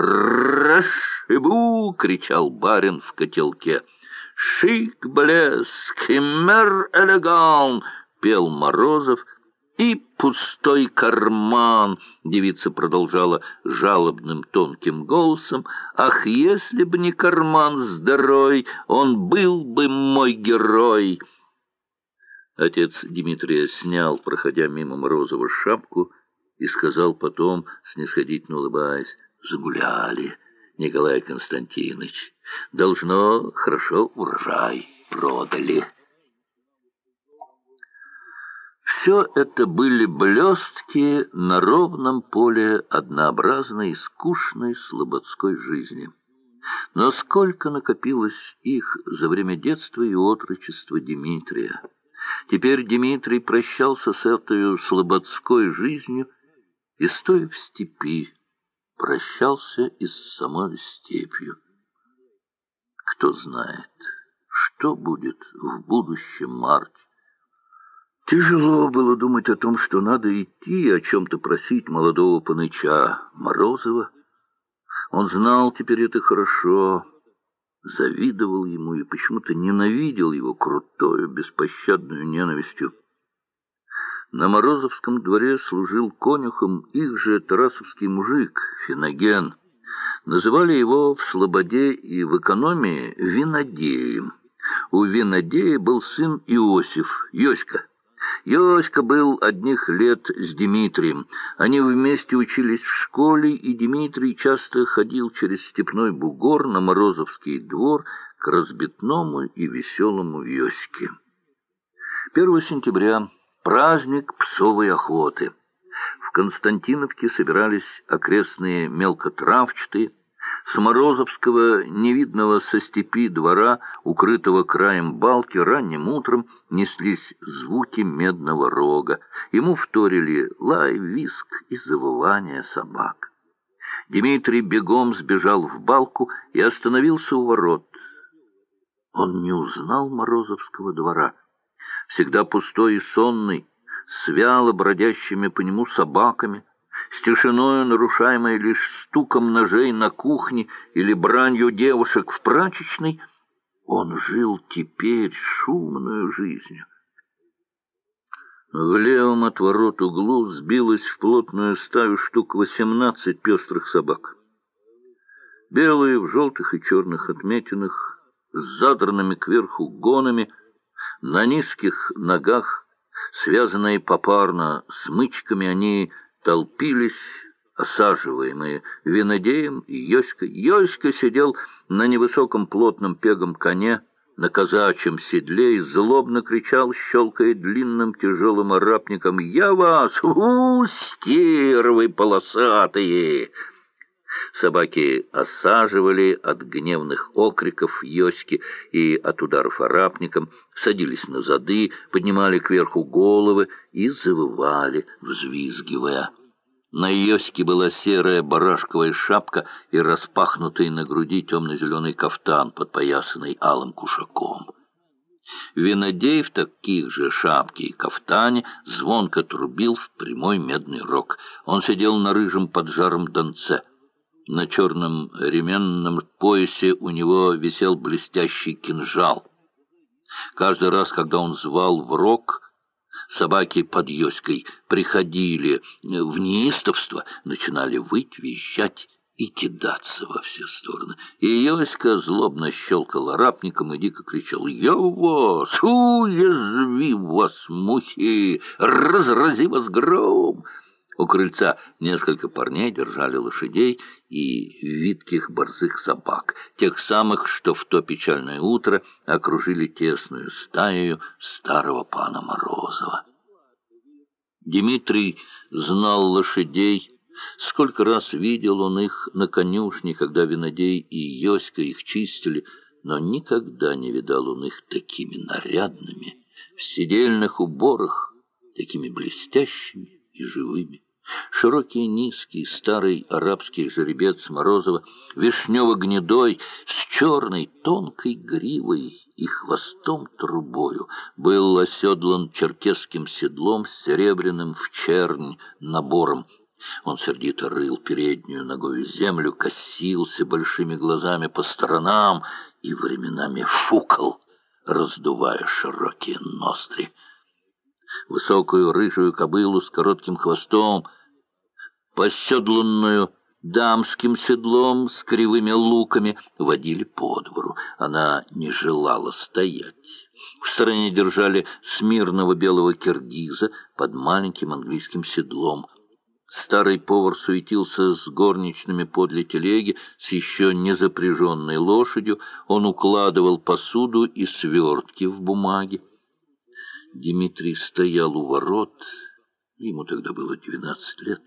«Рашибу!» — кричал барин в котелке. «Шик, блеск, химер, элеган!» — пел Морозов. «И пустой карман!» — девица продолжала жалобным тонким голосом. «Ах, если б не карман здоровый, он был бы мой герой!» Отец Дмитрия снял, проходя мимо Морозова, шапку и сказал потом, снисходительно улыбаясь: «Загуляли, Николай Константинович. Должно, хорошо урожай продали». Все это были блестки на ровном поле однообразной и скучной слободской жизни. Но сколько накопилось их за время детства и отрочества Дмитрия! Теперь Дмитрий прощался с этой слободской жизнью, и, стоя в степи, прощался и с самой степью. кто знает, что будет в будущем марте. Тяжело было думать о том, что надо идти о чем-то просить молодого паныча Морозова. Он знал теперь это хорошо, завидовал ему и почему-то ненавидел его крутою, беспощадную ненавистью. На Морозовском дворе служил конюхом их же тарасовский мужик Финоген. Называли его в слободе и в экономии Винодеем. У Винодея был сын Иосиф, Йоська. Йоська был одних лет с Дмитрием. Они вместе учились в школе, и Дмитрий часто ходил через степной бугор на Морозовский двор к разбитному и веселому Йоське. 1 сентября — праздник псовой охоты. В Константиновке собирались окрестные мелкотравчатые. С Морозовского, невидного со степи двора, укрытого краем балки, ранним утром неслись звуки медного рога. Ему вторили лай, визг и завывание собак. Дмитрий бегом сбежал в балку и остановился у ворот. Он не узнал Морозовского двора. Всегда пустой и сонный, с вяло бродящими по нему собаками, с тишиною, нарушаемой лишь стуком ножей на кухне или бранью девушек в прачечной, он жил теперь шумную жизнью. В левом от ворот углу сбилось в плотную стаю штук 18 пестрых собак. Белые в желтых и черных отметинах, с задранными кверху гонами, на низких ногах, связанные попарно смычками, они толпились, осаживаемые Винодеем и Йоськой. Йоська сидел на невысоком плотном пегом коне, на казачьем седле, и злобно кричал, щелкая длинным тяжелым арапником: «Я вас! Стервы полосатые!» Собаки осаживали от гневных окриков Йоськи и от ударов арапником, садились на зады, поднимали кверху головы и завывали, взвизгивая. На Йоське была серая барашковая шапка и распахнутый на груди темно-зеленый кафтан, подпоясанный алым кушаком. Винодей в таких же шапке и кафтане звонко трубил в прямой медный рог. Он сидел на рыжем поджаром донце. На черном ременном поясе у него висел блестящий кинжал. Каждый раз, когда он звал в рог, собаки под Йоськой приходили в неистовство, начинали выть, визжать и кидаться во все стороны. И Йоська злобно щелкал арапником и дико кричал: «Я вас! Уязви вас, мухи! Разрази вас гром!» У крыльца несколько парней держали лошадей и витких борзых собак, тех самых, что в то печальное утро окружили тесную стаю старого пана Морозова. Дмитрий знал лошадей. Сколько раз видел он их на конюшне, когда Винодей и Йоська их чистили, но никогда не видал он их такими нарядными, в седельных уборах, такими блестящими и живыми. Широкий, низкий, старый арабский жеребец Морозова, вишнево-гнедой, с черной тонкой гривой и хвостом трубою, был оседлан черкесским седлом с серебряным в чернь набором. Он сердито рыл переднюю ногою землю, косился большими глазами по сторонам и временами фукал, раздувая широкие ноздри. Высокую рыжую кобылу с коротким хвостом, поседланную дамским седлом с кривыми луками, водили по двору. Она не желала стоять. В стороне держали смирного белого киргиза под маленьким английским седлом. Старый повар суетился с горничными подле телеги с еще не запряженной лошадью. Он укладывал посуду и свертки в бумаге. Дмитрий стоял у ворот, ему тогда было 12 лет.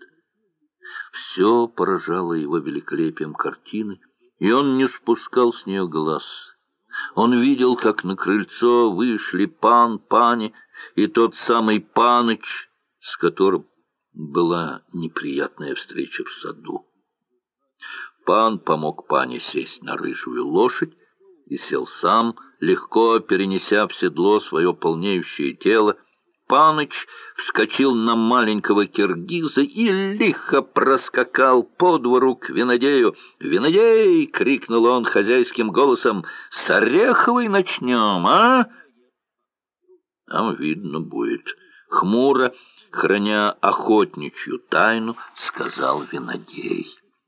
Все поражало его великолепием картины, и он не спускал с нее глаз. Он видел, как на крыльцо вышли пан, пани и тот самый паныч, с которым была неприятная встреча в саду. Пан помог пане сесть на рыжую лошадь и сел сам, легко перенеся в седло свое полнеющее тело. Паныч вскочил на маленького киргиза и лихо проскакал по двору к винодею. «Винодей!» — крикнул он хозяйским голосом. «С Ореховой начнем, а?» «Там видно будет». Хмуро, храня охотничью тайну, сказал винодей.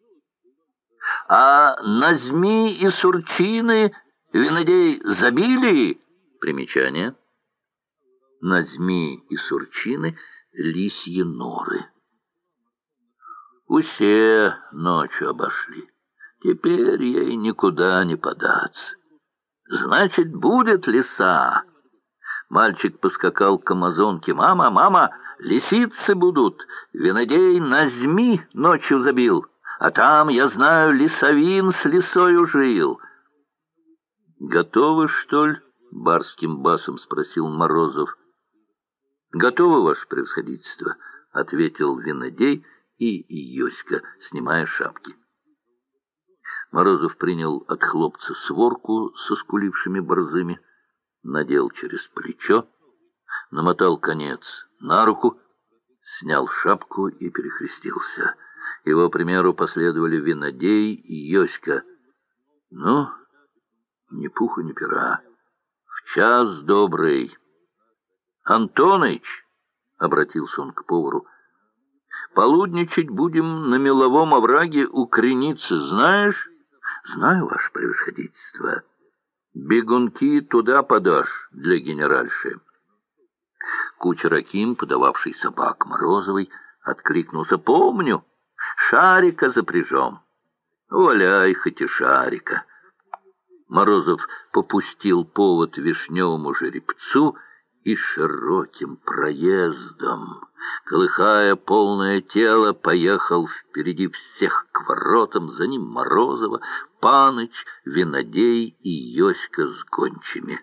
«А на змей и сурчины винодей забили?» Примечание. На змеи и сурчины лисьи норы. Усе ночью обошли. Теперь ей никуда не податься. Значит, будет лиса. Мальчик поскакал к амазонке. «Мама, мама, лисицы будут. Винодей на зми ночью забил. А там, я знаю, лисовин с лисою жил». «Готовы, что ли?» — барским басом спросил Морозов. «Готово, ваше превосходительство», — ответил винодей и Йоська, снимая шапки. Морозов принял от хлопца сворку со скулившими борзыми, надел через плечо, намотал конец на руку, снял шапку и перекрестился. Его примеру последовали винодей и Йоська. «Ну, ни пуха, ни пера. В час добрый». «Антоныч», — обратился он к повару, — «полудничать будем на меловом овраге у Креницы, знаешь?» «Знаю, ваше превосходительство. Бегунки туда подашь для генеральши». Кучер Аким, подававший собак Морозовой, откликнулся: «Помню, Шарика запряжем». «Валяй хоть и Шарика». Морозов попустил повод вишневому жеребцу и широким проездом, колыхая полное тело, поехал впереди всех к воротам, за ним Морозова, Паныч, винодей и Йоська с гончими.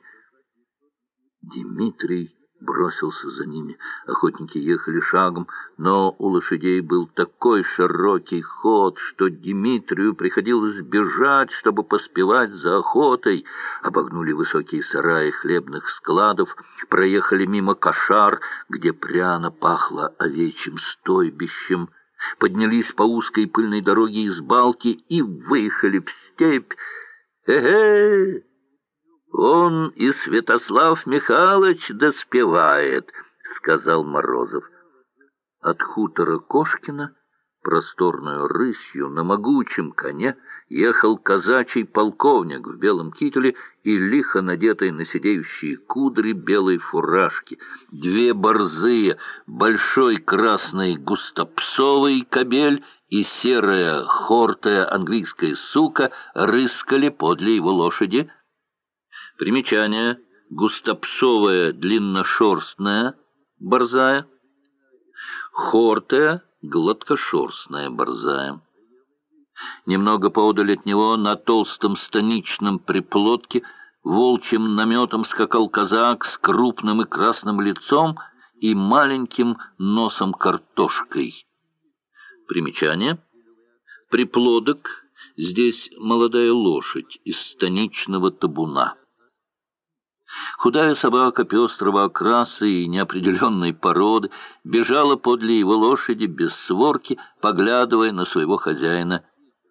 Дмитрий бросился за ними. Охотники ехали шагом, но у лошадей был такой широкий ход, что Дмитрию приходилось бежать, чтобы поспевать за охотой. Обогнули высокие сараи хлебных складов, проехали мимо кошар, где пряно пахло овечьим стойбищем, поднялись по узкой пыльной дороге из балки и выехали в степь. «Э-э! Он и Святослав Михайлович доспевает», — сказал Морозов. От хутора Кошкина просторную рысью на могучем коне ехал казачий полковник в белом кителе и лихо надетой на сидеющие кудри белой фуражки. Две борзые, большой красный густопсовый кобель и серая хортая английская сука рыскали подле его лошади. Примечание: густопсовая длинношерстная борзая, хортая гладкошерстная борзая. Немного поодаль от него на толстом станичном приплотке волчьим наметом скакал казак с крупным и красным лицом и маленьким носом картошкой. Примечание: приплодок — здесь молодая лошадь из станичного табуна. Худая собака пестрого окраса и неопределенной породы бежала подле его лошади без сворки, поглядывая на своего хозяина.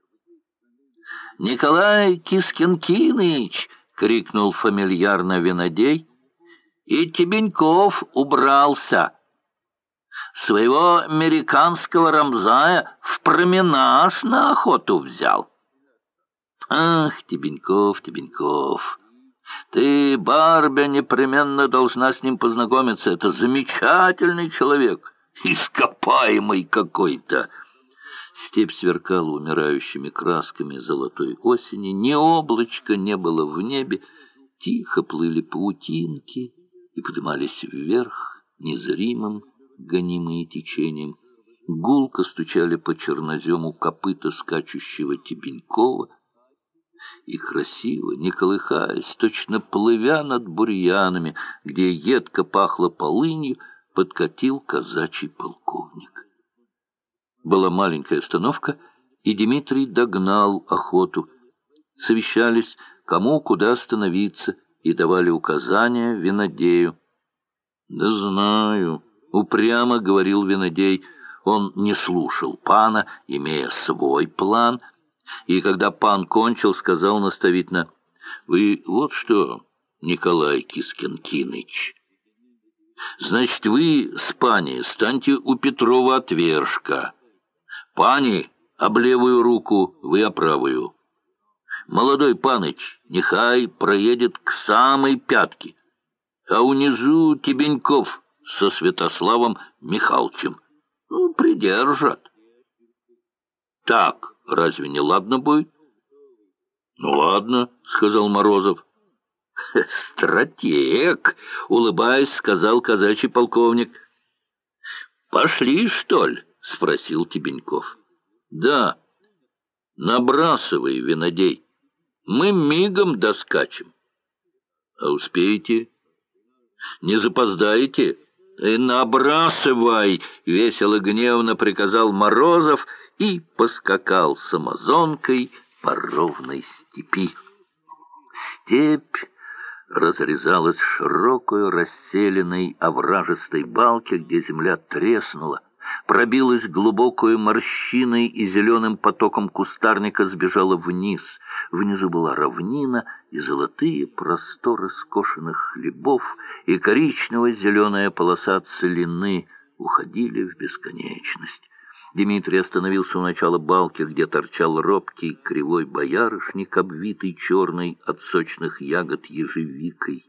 «Николай Кискинкиныч!» — крикнул фамильярно винодей. «И Тебеньков убрался. Своего американского рамзая в променаж на охоту взял». «Ах, Тебеньков, Тебеньков! Ты, Барбя, непременно должна с ним познакомиться. Это замечательный человек, ископаемый какой-то». Степь сверкала умирающими красками золотой осени, ни облачка не было в небе, тихо плыли паутинки и поднимались вверх, незримым, гонимые течением. Гулко стучали по чернозему копыта скачущего Тебенькова, и красиво, не колыхаясь, точно плывя над бурьянами, где едко пахло полынью, подкатил казачий полковник. Была маленькая остановка, и Дмитрий догнал охоту. Совещались, кому куда становиться, и давали указания винодею. «Да знаю», — упрямо говорил винодей. Он не слушал пана, имея свой план, и когда пан кончил, сказал наставительно: «Вы вот что, Николай Кискин-Киныч, значит, вы с пани станьте у Петрова отвержка. Пани об левую руку, вы о правую. Молодой паныч нехай проедет к самой пятке, а унизу Тебеньков со Святославом Михалычем. Ну, придержат. Так, разве не ладно будет?» «Ну, ладно», — сказал Морозов. «Стратег», — улыбаясь, сказал казачий полковник. «Пошли, что ли?» — спросил Тебеньков. «Да, набрасывай, винодей, мы мигом доскачем». «А успеете? Не запоздаете?» «Набрасывай!» — весело гневно приказал Морозов и поскакал с амазонкой по ровной степи. Степь разрезалась широкой расселенной овражистой балке, где земля треснула, пробилась глубокой морщиной и зеленым потоком кустарника сбежала вниз. Внизу была равнина и золотые просторы скошенных хлебов, и коричнево-зеленая полоса целины уходили в бесконечность. Дмитрий остановился у начала балки, где торчал робкий кривой боярышник, обвитый черной от сочных ягод ежевикой.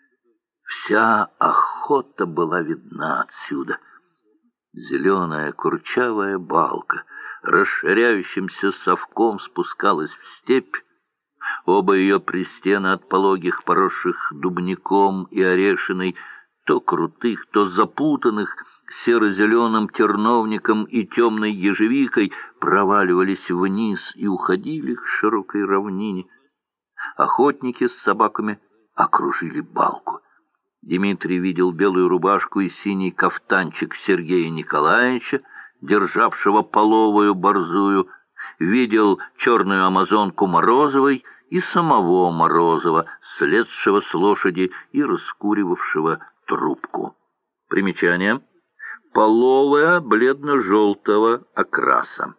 Вся охота была видна отсюда. Зеленая курчавая балка расширяющимся совком спускалась в степь. Оба ее пристена от пологих, поросших дубняком и орешиной, то крутых, то запутанных, серо-зеленым терновником и темной ежевикой, проваливались вниз и уходили к широкой равнине. Охотники с собаками окружили балку. Дмитрий видел белую рубашку и синий кафтанчик Сергея Николаевича, державшего половую борзую, видел черную амазонку Морозовой и самого Морозова, слезшего с лошади и раскуривавшего трубку. Примечание: половая бледно-желтого окраса.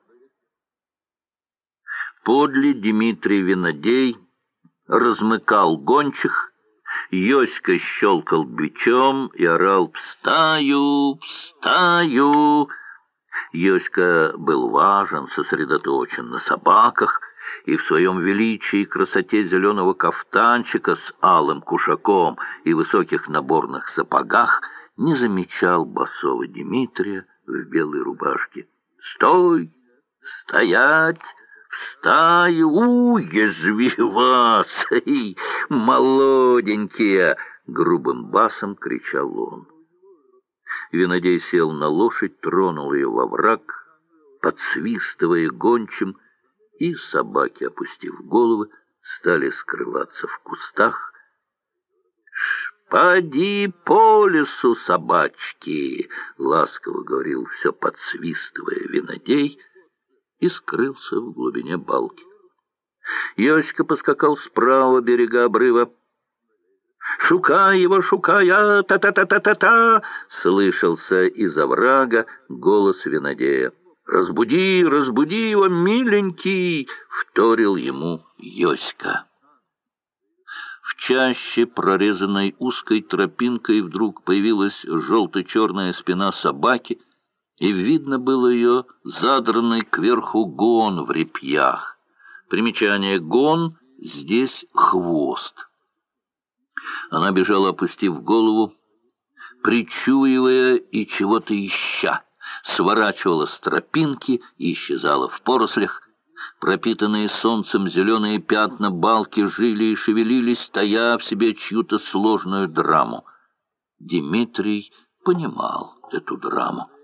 Подле Дмитрий винодей размыкал гончих, Йоська щелкал бичом и орал: «Встаю! Встаю!» Йоська был важен, сосредоточен на собаках, и в своем величии и красоте зеленого кафтанчика с алым кушаком и высоких наборных сапогах не замечал босого Дмитрия в белой рубашке. «Стой! Стоять! Встаю! Уязви вас! Эй, молоденькие!» — грубым басом кричал он. Винодей сел на лошадь, тронул ее во враг, подсвистывая гончим, и собаки, опустив головы, стали скрываться в кустах. «Поди по лесу, собачки!» — ласково говорил все подсвистывая винодей, и скрылся в глубине балки. Йоська поскакал справа берега обрыва. «Шукай его, шукай! Та-та-та-та-та-та!» — слышался из оврага голос винодея. «Разбуди, разбуди его, миленький!» — вторил ему Йоська. В чаще, прорезанной узкой тропинкой, вдруг появилась желто-черная спина собаки, и видно было ее задранный кверху гон в репьях. Примечание: гон — здесь хвост. Она бежала, опустив голову, причуивая и чего-то ища, сворачивала с тропинки и исчезала в порослях. Пропитанные солнцем зеленые пятна балки жили и шевелились, тая в себе чью-то сложную драму. Дмитрий понимал эту драму.